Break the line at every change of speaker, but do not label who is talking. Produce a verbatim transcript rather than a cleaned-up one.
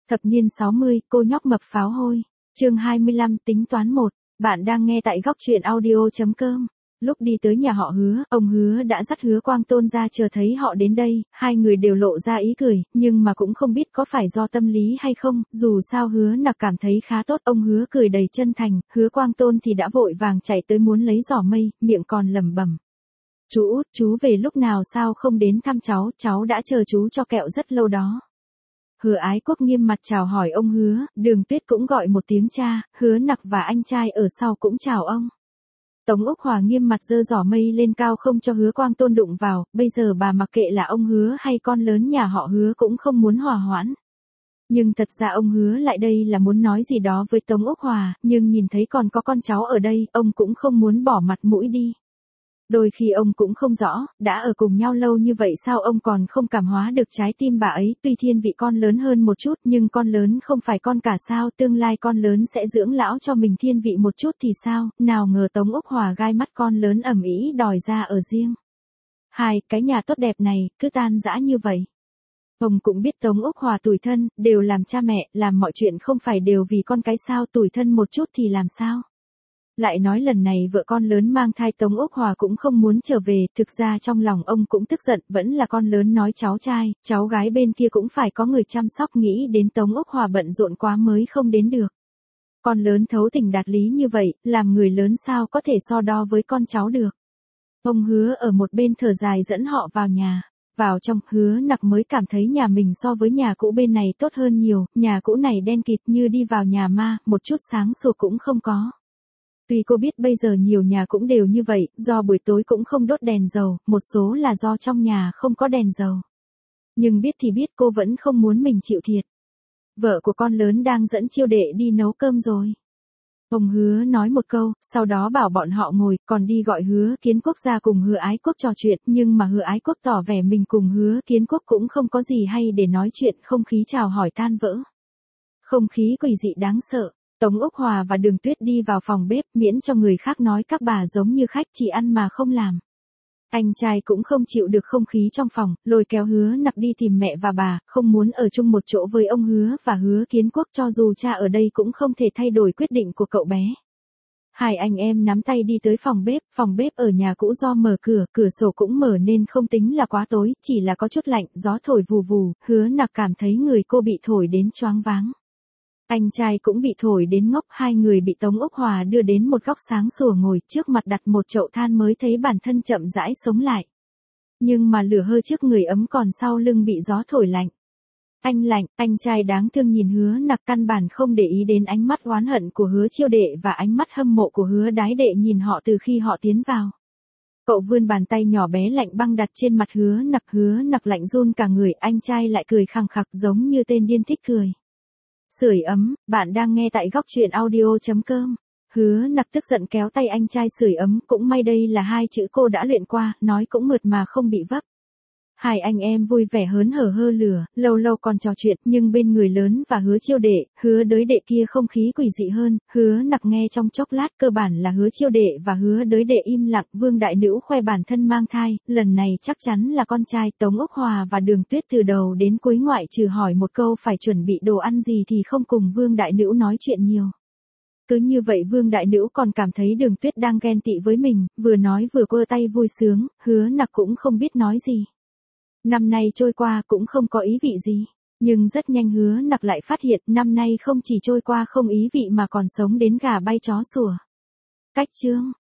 Thập niên sáu mươi, cô nhóc mập pháo hôi. Chương hai mươi lăm, tính toán một. Bạn đang nghe tại góc truyện audio chấm com. Lúc đi tới nhà họ Hứa, ông Hứa đã dắt Hứa Quang Tôn ra chờ thấy họ đến đây, hai người đều lộ ra ý cười, nhưng mà cũng không biết có phải do tâm lý hay không, dù sao Hứa Nặc cảm thấy khá tốt, ông Hứa cười đầy chân thành, Hứa Quang Tôn thì đã vội vàng chạy tới muốn lấy giỏ mây, miệng còn lẩm bẩm. Chú Út, chú về lúc nào sao không đến thăm cháu, cháu đã chờ chú cho kẹo rất lâu đó. Hứa Ái Quốc nghiêm mặt chào hỏi ông Hứa, Đường Tuyết cũng gọi một tiếng cha, Hứa Nặc và anh trai ở sau cũng chào ông. Tống Úc Hòa nghiêm mặt giơ giỏ mây lên cao không cho Hứa Quang Tôn đụng vào, bây giờ bà mặc kệ là ông Hứa hay con lớn nhà họ Hứa cũng không muốn hòa hoãn. Nhưng thật ra ông Hứa lại đây là muốn nói gì đó với Tống Úc Hòa, nhưng nhìn thấy còn có con cháu ở đây, ông cũng không muốn bỏ mặt mũi đi. Đôi khi ông cũng không rõ, đã ở cùng nhau lâu như vậy sao ông còn không cảm hóa được trái tim bà ấy, tuy thiên vị con lớn hơn một chút nhưng con lớn không phải con cả sao, tương lai con lớn sẽ dưỡng lão cho mình thiên vị một chút thì sao, nào ngờ Tống Úc Hòa gai mắt con lớn ầm ĩ đòi ra ở riêng. Hai, cái nhà tốt đẹp này, cứ tan rã như vậy. Ông cũng biết Tống Úc Hòa tủi thân, đều làm cha mẹ, làm mọi chuyện không phải đều vì con cái sao, tủi thân một chút thì làm sao. Lại nói lần này vợ con lớn mang thai Tống Úc Hòa cũng không muốn trở về, thực ra trong lòng ông cũng tức giận, vẫn là con lớn nói cháu trai, cháu gái bên kia cũng phải có người chăm sóc, nghĩ đến Tống Úc Hòa bận rộn quá mới không đến được. Con lớn thấu tình đạt lý như vậy, làm người lớn sao có thể so đo với con cháu được. Ông Hứa ở một bên thở dài dẫn họ vào nhà. Vào trong, Hứa Nặc mới cảm thấy nhà mình so với nhà cũ bên này tốt hơn nhiều, nhà cũ này đen kịt như đi vào nhà ma, một chút sáng sủa cũng không có. Tuy cô biết bây giờ nhiều nhà cũng đều như vậy, do buổi tối cũng không đốt đèn dầu, một số là do trong nhà không có đèn dầu. Nhưng biết thì biết cô vẫn không muốn mình chịu thiệt. Vợ của con lớn đang dẫn Chiêu Đệ đi nấu cơm rồi. Ông Hứa nói một câu, sau đó bảo bọn họ ngồi, còn đi gọi Hứa Kiến Quốc ra cùng Hứa Ái Quốc trò chuyện, nhưng mà Hứa Ái Quốc tỏ vẻ mình cùng Hứa Kiến Quốc cũng không có gì hay để nói chuyện, không khí chào hỏi tan vỡ. Không khí quỷ dị đáng sợ. Tống Úc Hòa và Đường Tuyết đi vào phòng bếp, miễn cho người khác nói các bà giống như khách chỉ ăn mà không làm. Anh trai cũng không chịu được không khí trong phòng, lôi kéo Hứa Nặc đi tìm mẹ và bà, không muốn ở chung một chỗ với ông Hứa và Hứa Kiến Quốc, cho dù cha ở đây cũng không thể thay đổi quyết định của cậu bé. Hai anh em nắm tay đi tới phòng bếp, phòng bếp ở nhà cũ do mở cửa, cửa sổ cũng mở nên không tính là quá tối, chỉ là có chút lạnh, gió thổi vù vù, Hứa Nặc cảm thấy người cô bị thổi đến choáng váng. Anh trai cũng bị thổi đến ngốc, hai người bị Tống Úc Hòa đưa đến một góc sáng sủa ngồi, trước mặt đặt một chậu than mới thấy bản thân chậm rãi sống lại. Nhưng mà lửa hơi trước người ấm còn sau lưng bị gió thổi lạnh. Anh lạnh, anh trai đáng thương nhìn Hứa Nặc căn bản không để ý đến ánh mắt oán hận của Hứa Chiêu Đệ và ánh mắt hâm mộ của Hứa Đái Đệ nhìn họ từ khi họ tiến vào. Cậu vươn bàn tay nhỏ bé lạnh băng đặt trên mặt Hứa Nặc, Hứa Nặc lạnh run cả người, anh trai lại cười khằng khặc giống như tên điên thích cười. Sưởi ấm, bạn đang nghe tại góc truyện audio chấm com. Hứa Nặc tức giận kéo tay anh trai sưởi ấm, cũng may đây là hai chữ cô đã luyện qua, nói cũng mượt mà không bị vấp. Hai anh em vui vẻ hớn hở hơ lửa, lâu lâu còn trò chuyện, nhưng bên người lớn và Hứa Chiêu Đệ, Hứa Đới Đệ kia không khí quỷ dị hơn, Hứa Nặc nghe trong chốc lát, cơ bản là Hứa Chiêu Đệ và Hứa Đới Đệ im lặng, Vương Đại Nữ khoe bản thân mang thai, lần này chắc chắn là con trai. Tống Úc Hòa và Đường Tuyết từ đầu đến cuối ngoại trừ hỏi một câu phải chuẩn bị đồ ăn gì thì không cùng Vương Đại Nữ nói chuyện nhiều. Cứ như vậy Vương Đại Nữ còn cảm thấy Đường Tuyết đang ghen tị với mình, vừa nói vừa quơ tay vui sướng, Hứa Nặc cũng không biết nói gì. Năm nay trôi qua cũng không có ý vị gì, nhưng rất nhanh Hứa Nặc lại phát hiện năm nay không chỉ trôi qua không ý vị mà còn sống đến gà bay chó sủa. Cách chương,